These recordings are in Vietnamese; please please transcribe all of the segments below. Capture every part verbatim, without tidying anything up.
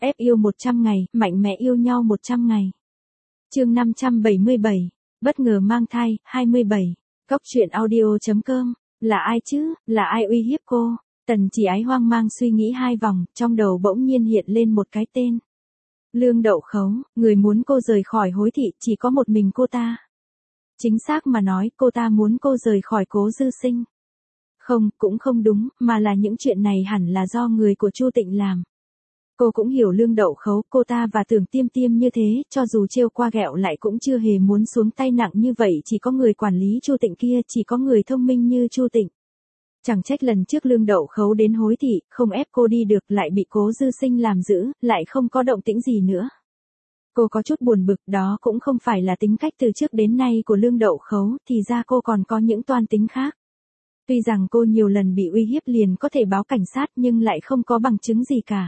Ép yêu một trăm ngày, mạnh mẽ yêu nhau một trăm ngày. Chương năm trăm bảy mươi bảy, bất ngờ mang thai, hai mươi bảy. Cóc truyện audio chấm com, là ai chứ, là ai uy hiếp cô? Tần Chỉ Ái hoang mang suy nghĩ hai vòng, trong đầu bỗng nhiên hiện lên một cái tên. Lương Đậu Khấu, người muốn cô rời khỏi Hối Thị chỉ có một mình cô ta. Chính xác mà nói, cô ta muốn cô rời khỏi Cố Dư Sinh. Không, cũng không đúng, mà là những chuyện này hẳn là do người của Chu Tịnh làm. Cô cũng hiểu Lương Đậu Khấu, cô ta và Tưởng Tiêm Tiêm như thế, cho dù trêu qua ghẹo lại cũng chưa hề muốn xuống tay nặng như vậy, chỉ có người quản lý Chu Tịnh kia, chỉ có người thông minh như Chu Tịnh. Chẳng trách lần trước Lương Đậu Khấu đến Hối Thị, không ép cô đi được, lại bị Cố Dư Sinh làm giữ, lại không có động tĩnh gì nữa. Cô có chút buồn bực, đó cũng không phải là tính cách từ trước đến nay của Lương Đậu Khấu, thì ra cô còn có những toan tính khác. Tuy rằng cô nhiều lần bị uy hiếp liền có thể báo cảnh sát nhưng lại không có bằng chứng gì cả.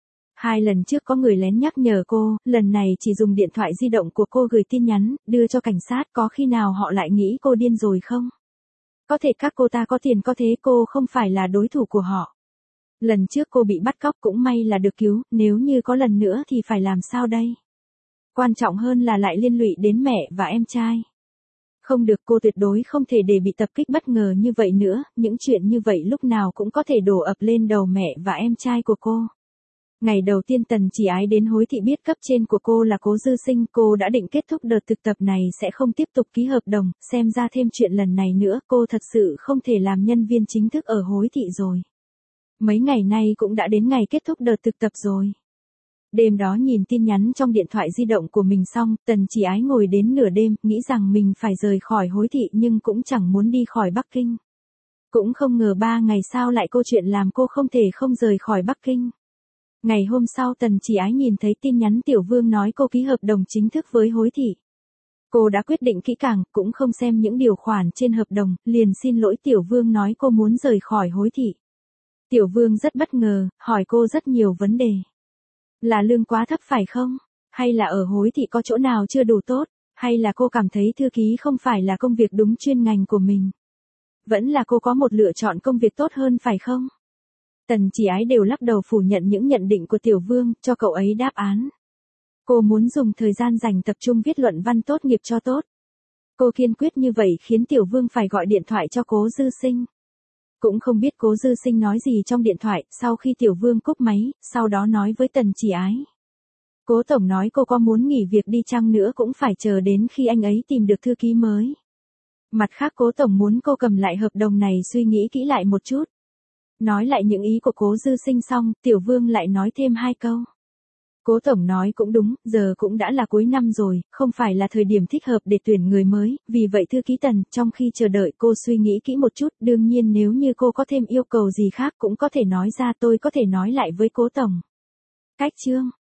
Hai lần trước có người lén nhắc nhở cô, lần này chỉ dùng điện thoại di động của cô gửi tin nhắn, đưa cho cảnh sát, có khi nào họ lại nghĩ cô điên rồi không? Có thể các cô ta có tiền có thế, cô không phải là đối thủ của họ. Lần trước cô bị bắt cóc cũng may là được cứu, nếu như có lần nữa thì phải làm sao đây? Quan trọng hơn là lại liên lụy đến mẹ và em trai. Không được, cô tuyệt đối không thể để bị tập kích bất ngờ như vậy nữa, những chuyện như vậy lúc nào cũng có thể đổ ập lên đầu mẹ và em trai của cô. Ngày đầu tiên Tần Chỉ Ái đến Hối Thị biết cấp trên của cô là Cố Dư Sinh, cô đã định kết thúc đợt thực tập này sẽ không tiếp tục ký hợp đồng, xem ra thêm chuyện lần này nữa cô thật sự không thể làm nhân viên chính thức ở Hối Thị rồi. Mấy ngày nay cũng đã đến ngày kết thúc đợt thực tập rồi. Đêm đó nhìn tin nhắn trong điện thoại di động của mình xong, Tần Chỉ Ái ngồi đến nửa đêm, nghĩ rằng mình phải rời khỏi Hối Thị nhưng cũng chẳng muốn đi khỏi Bắc Kinh. Cũng không ngờ ba ngày sau lại câu chuyện làm cô không thể không rời khỏi Bắc Kinh. Ngày hôm sau Tần Chỉ Ái nhìn thấy tin nhắn Tiểu Vương nói cô ký hợp đồng chính thức với Hối Thị. Cô đã quyết định kỹ càng, cũng không xem những điều khoản trên hợp đồng, liền xin lỗi Tiểu Vương nói cô muốn rời khỏi Hối Thị. Tiểu Vương rất bất ngờ, hỏi cô rất nhiều vấn đề. Là lương quá thấp phải không? Hay là ở Hối Thị có chỗ nào chưa đủ tốt? Hay là cô cảm thấy thư ký không phải là công việc đúng chuyên ngành của mình? Vẫn là cô có một lựa chọn công việc tốt hơn phải không? Tần Chỉ Ái đều lắc đầu phủ nhận những nhận định của Tiểu Vương, cho cậu ấy đáp án. Cô muốn dùng thời gian dành tập trung viết luận văn tốt nghiệp cho tốt. Cô kiên quyết như vậy khiến Tiểu Vương phải gọi điện thoại cho Cố Dư Sinh. Cũng không biết Cố Dư Sinh nói gì trong điện thoại, sau khi Tiểu Vương cúp máy, sau đó nói với Tần Chỉ Ái. Cố Tổng nói cô có muốn nghỉ việc đi chăng nữa cũng phải chờ đến khi anh ấy tìm được thư ký mới. Mặt khác Cố Tổng muốn cô cầm lại hợp đồng này suy nghĩ kỹ lại một chút. Nói lại những ý của Cố Dư Sinh xong, Tiểu Vương lại nói thêm hai câu. Cố Tổng nói cũng đúng, giờ cũng đã là cuối năm rồi, không phải là thời điểm thích hợp để tuyển người mới, vì vậy thư ký Tần, trong khi chờ đợi cô suy nghĩ kỹ một chút, đương nhiên nếu như cô có thêm yêu cầu gì khác cũng có thể nói ra, tôi có thể nói lại với Cố Tổng. Cách chương